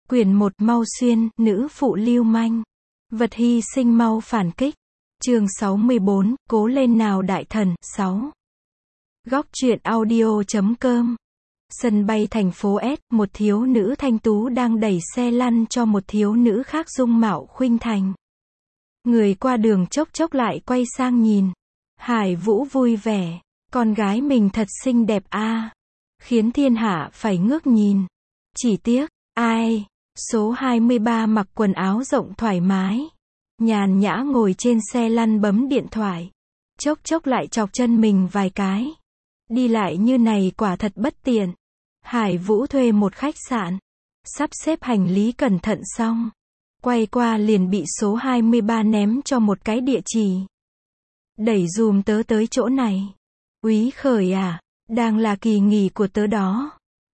Quyển 1 Mau Xuyên, nữ phụ lưu manh. Vật hy sinh mau phản kích. Chương 64, cố lên nào đại thần, 6. Góc truyện audio.com. Sân bay thành phố S, một thiếu nữ thanh tú đang đẩy xe lăn cho một thiếu nữ khác dung mạo khuynh thành. Người qua đường chốc chốc lại quay sang nhìn. Hải Vũ vui vẻ, con gái mình thật xinh đẹp a, khiến thiên hạ phải ngước nhìn. Chỉ tiếc, ai? Số 23 mặc quần áo rộng thoải mái, nhàn nhã ngồi trên xe lăn bấm điện thoại, chốc chốc lại chọc chân mình vài cái. Đi lại như này quả thật bất tiện. Hải Vũ thuê một khách sạn, sắp xếp hành lý cẩn thận xong, quay qua liền bị số 23 ném cho một cái địa chỉ. Đẩy giùm tớ tới chỗ này. Úy Khởi à, đang là kỳ nghỉ của tớ đó.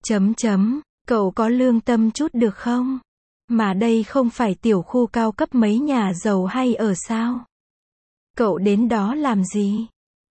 Cậu có lương tâm chút được không? Mà đây không phải tiểu khu cao cấp mấy nhà giàu hay ở sao? Cậu đến đó làm gì?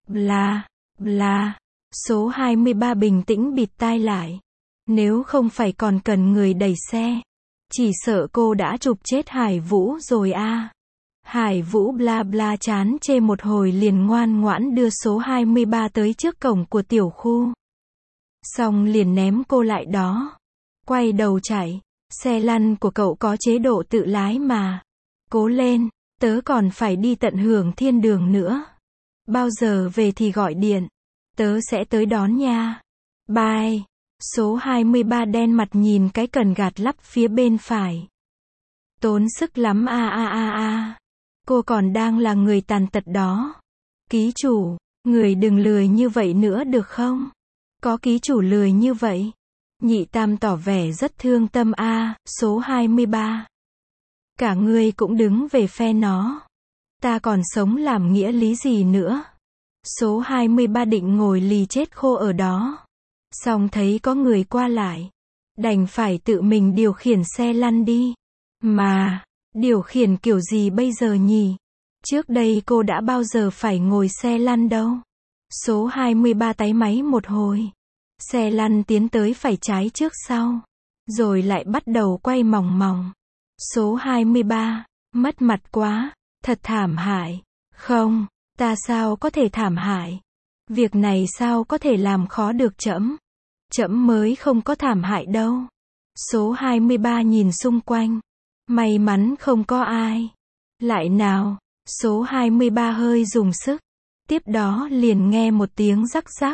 Bla. Số 23 bình tĩnh bịt tai lại. Nếu không phải còn cần người đẩy xe, chỉ sợ cô đã chụp chết Hải Vũ rồi a. Hải Vũ bla chán chê một hồi liền ngoan ngoãn đưa số 23 tới trước cổng của tiểu khu. Xong liền ném cô lại đó. Quay đầu chạy. Xe lăn của cậu có chế độ tự lái mà. Cố lên, tớ còn phải đi tận hưởng thiên đường nữa. Bao giờ về thì gọi điện. Tớ sẽ tới đón nha. Bye. Số 23 đen mặt nhìn cái cần gạt lắp phía bên phải. Tốn sức lắm a. Cô còn đang là người tàn tật đó. Ký chủ, người đừng lười như vậy nữa được không? Có ký chủ lười như vậy. Nhị Tam tỏ vẻ rất thương tâm a. Số 23. Cả ngươi cũng đứng về phe nó. Ta còn sống làm nghĩa lý gì nữa? Số 23 định ngồi lì chết khô ở đó. Xong thấy có người qua lại, đành phải tự mình điều khiển xe lăn đi. Mà, điều khiển kiểu gì bây giờ nhỉ? Trước đây cô đã bao giờ phải ngồi xe lăn đâu. Số 23 táy máy một hồi. Xe lăn tiến tới phải trái trước sau. Rồi lại bắt đầu quay mòng mòng. Số 23, mất mặt quá, thật thảm hại. Không, ta sao có thể thảm hại? Việc này sao có thể làm khó được trẫm? Trẫm mới không có thảm hại đâu. Số 23 nhìn xung quanh. May mắn không có ai. Lại nào, số 23 hơi dùng sức. Tiếp đó liền nghe một tiếng rắc rắc.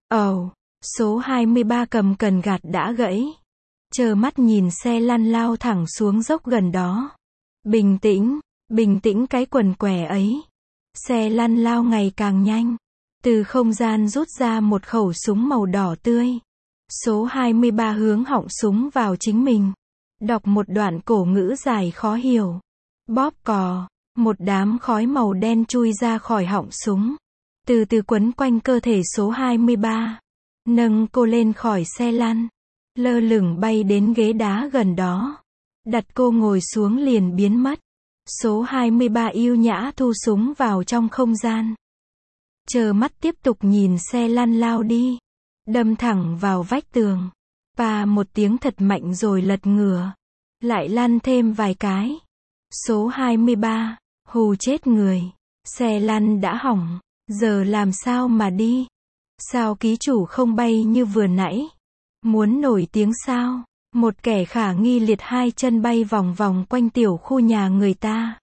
Số 23 cầm cần gạt đã gãy. Trơ mắt nhìn xe lăn lao thẳng xuống dốc gần đó. Bình tĩnh cái quần què ấy. Xe lăn lao ngày càng nhanh. Từ không gian rút ra một khẩu súng màu đỏ tươi. Số 23 hướng họng súng vào chính mình. Đọc một đoạn cổ ngữ dài khó hiểu. Bóp cò. Một đám khói màu đen chui ra khỏi họng súng. Từ từ quấn quanh cơ thể số 23. Nâng cô lên khỏi xe lăn. Lơ lửng bay đến ghế đá gần đó. Đặt cô ngồi xuống liền biến mất. Số 23 yêu nhã thu súng vào trong không gian. Chờ mắt tiếp tục nhìn xe lăn lao đi. Đâm thẳng vào vách tường. Pa một tiếng thật mạnh rồi lật ngửa. Lại lăn thêm vài cái. Số 23, hù chết người. Xe lăn đã hỏng. Giờ làm sao mà đi? Sao ký chủ không bay như vừa nãy? Muốn nổi tiếng sao? Một kẻ khả nghi liệt hai chân bay vòng vòng quanh tiểu khu nhà người ta.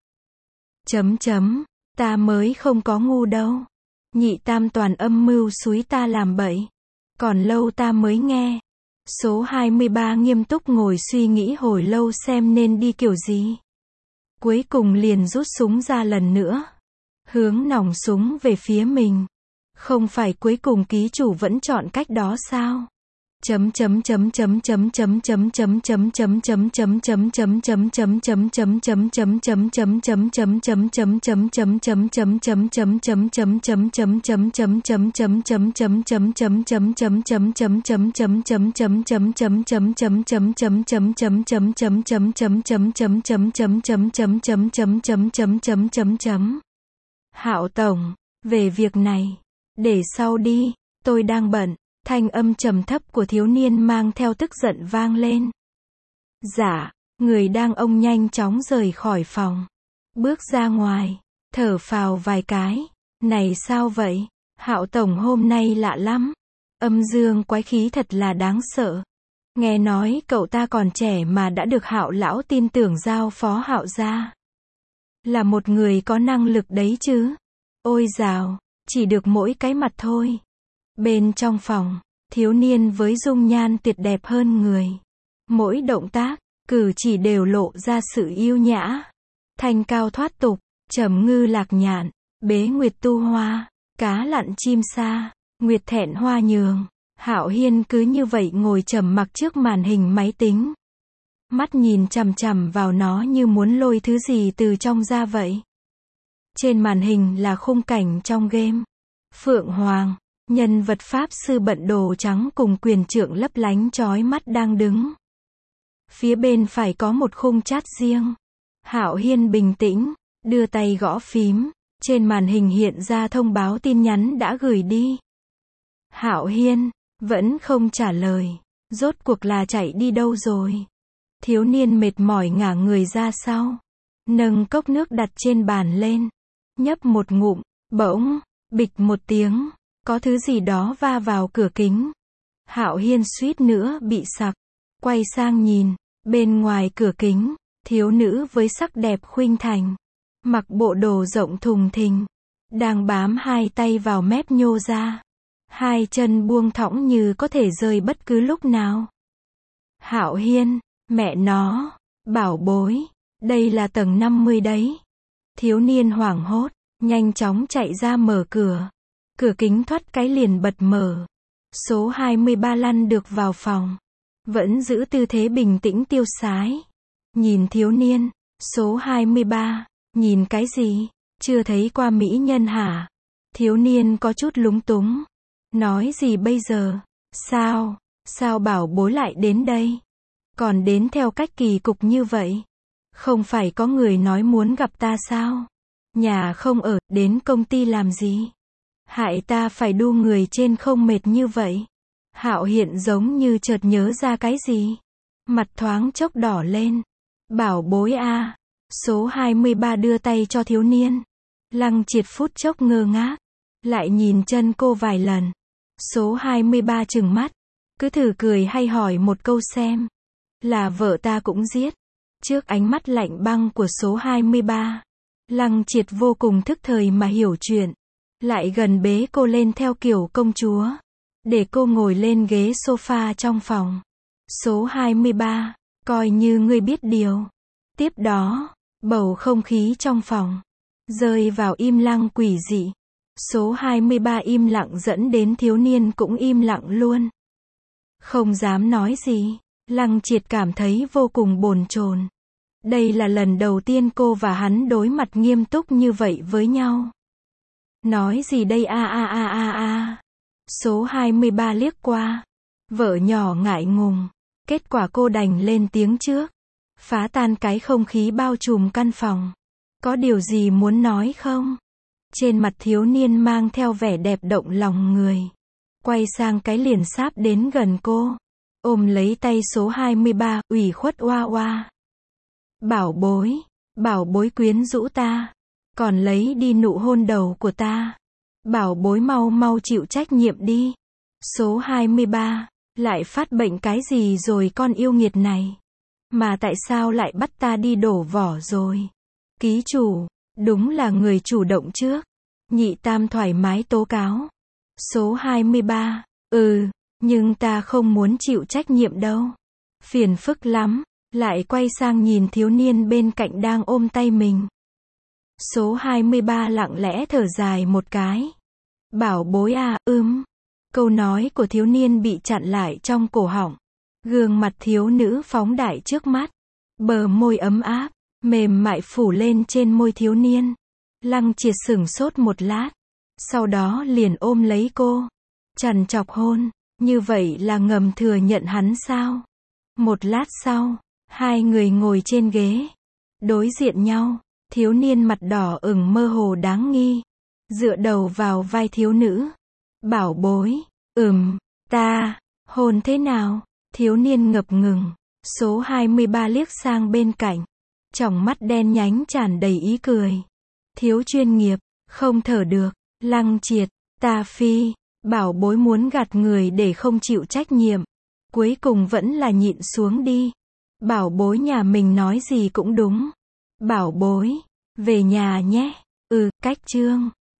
Ta mới không có ngu đâu. Nhị Tam toàn âm mưu xúi ta làm bậy. Còn lâu ta mới nghe. Số 23 nghiêm túc ngồi suy nghĩ hồi lâu xem nên đi kiểu gì. Cuối cùng liền rút súng ra lần nữa. Hướng nòng súng về phía mình. Không phải cuối cùng ký chủ vẫn chọn cách đó sao? Hạo tổng, về việc này, để sau đi, tôi đang bận. Thanh âm trầm thấp của thiếu niên mang theo tức giận vang lên. Dạ, Người đang ông nhanh chóng rời khỏi phòng. Bước ra ngoài, thở phào vài cái. Này sao vậy? Hạo tổng hôm nay lạ lắm. Âm dương quái khí thật là đáng sợ. Nghe nói cậu ta còn trẻ mà đã được Hạo lão tin tưởng giao phó Hạo gia. Là một người có năng lực đấy chứ. Ôi dào, chỉ được mỗi cái mặt thôi. Bên trong phòng, thiếu niên với dung nhan tuyệt đẹp hơn người. Mỗi động tác, cử chỉ đều lộ ra sự yêu nhã. Thanh cao thoát tục, trầm ngư lạc nhạn, bế nguyệt tu hoa, cá lặn chim sa, nguyệt thẹn hoa nhường. Hạo Hiên cứ như vậy ngồi trầm mặc trước màn hình máy tính. Mắt nhìn chằm chằm vào nó như muốn lôi thứ gì từ trong ra vậy. Trên màn hình là khung cảnh trong game. Phượng Hoàng, nhân vật pháp sư bận đồ trắng cùng quyền trượng lấp lánh chói mắt đang đứng. Phía bên phải có một khung chat riêng. Hạo Hiên bình tĩnh, đưa tay gõ phím, trên màn hình hiện ra thông báo tin nhắn đã gửi đi. Hạo Hiên vẫn không trả lời, rốt cuộc là chạy đi đâu rồi? Thiếu niên mệt mỏi ngả người ra sau, nâng cốc nước đặt trên bàn lên, nhấp một ngụm, bỗng, bịch một tiếng, có thứ gì đó va vào cửa kính. Hạo Hiên suýt nữa bị sặc, quay sang nhìn, bên ngoài cửa kính, thiếu nữ với sắc đẹp khuynh thành, mặc bộ đồ rộng thùng thình, đang bám hai tay vào mép nhô ra, hai chân buông thõng như có thể rơi bất cứ lúc nào. Hạo Hiên, mẹ nó, bảo bối, đây là tầng 50 đấy. Thiếu niên hoảng hốt, nhanh chóng chạy ra mở cửa. Cửa kính thoát cái liền bật mở. Số 23 lăn được vào phòng. Vẫn giữ tư thế bình tĩnh tiêu sái. Nhìn thiếu niên, số 23, nhìn cái gì? Chưa thấy qua mỹ nhân hả? Thiếu niên có chút lúng túng. Nói gì bây giờ? Sao bảo bối lại đến đây? Còn đến theo cách kỳ cục như vậy? Không phải có người nói muốn gặp ta sao? Nhà không ở, đến công ty làm gì? Hại ta phải đu người trên không mệt như vậy. Hạo Hiện giống như chợt nhớ ra cái gì. Mặt thoáng chốc đỏ lên. Bảo bối a. Số 23 đưa tay cho thiếu niên. Lăng Triệt phút chốc ngơ ngác. Lại nhìn chân cô vài lần. Số 23 trừng mắt. Cứ thử cười hay hỏi một câu xem. Là vợ ta cũng giết. Trước ánh mắt lạnh băng của số 23. Lăng Triệt vô cùng thức thời mà hiểu chuyện. Lại gần bế cô lên theo kiểu công chúa. Để cô ngồi lên ghế sofa trong phòng. Số 23, coi như ngươi biết điều. Tiếp đó, bầu không khí trong phòng rơi vào im lặng quỷ dị. Số 23 im lặng dẫn đến thiếu niên cũng im lặng luôn. Không dám nói gì. Lăng Triệt cảm thấy vô cùng bồn chồn. Đây là lần đầu tiên cô và hắn đối mặt nghiêm túc như vậy với nhau. Nói gì đây a. Số 23 liếc qua. Vợ nhỏ ngại ngùng. Kết quả cô đành lên tiếng trước. Phá tan cái không khí bao trùm căn phòng. Có điều gì muốn nói không? Trên mặt thiếu niên mang theo vẻ đẹp động lòng người. Quay sang cái liền sáp đến gần cô. Ôm lấy tay số 23, ủy khuất oa oa. Bảo bối quyến rũ ta. Còn lấy đi nụ hôn đầu của ta. Bảo bối mau chịu trách nhiệm đi. Số 23, lại phát bệnh cái gì rồi con yêu nghiệt này? Mà tại sao lại bắt ta đi đổ vỏ rồi? Ký chủ, đúng là người chủ động trước. Nhị tam thoải mái tố cáo. Số 23, nhưng ta không muốn chịu trách nhiệm đâu. Phiền phức lắm. Lại quay sang nhìn thiếu niên bên cạnh đang ôm tay mình. Số 23 lặng lẽ thở dài một cái. Bảo bối à, Câu nói của thiếu niên bị chặn lại trong cổ họng. Gương mặt thiếu nữ phóng đại trước mắt. Bờ môi ấm áp, mềm mại phủ lên trên môi thiếu niên. Lăng Triệt sửng sốt một lát. Sau đó liền ôm lấy cô. Trằn trọc hôn. Như vậy là ngầm thừa nhận hắn sao? Một lát sau, hai người ngồi trên ghế. Đối diện nhau. Thiếu niên mặt đỏ ửng mơ hồ đáng nghi. Dựa đầu vào vai thiếu nữ. Bảo bối, ta, hôn thế nào? Thiếu niên ngập ngừng. Số 23 liếc sang bên cạnh. Tròng mắt đen nhánh tràn đầy ý cười. Thiếu chuyên nghiệp, không thở được. Lăng Triệt, ta phi. Bảo bối muốn gạt người để không chịu trách nhiệm. Cuối cùng vẫn là nhịn xuống đi. Bảo bối nhà mình nói gì cũng đúng. Bảo bối, về nhà nhé. Cách Trương.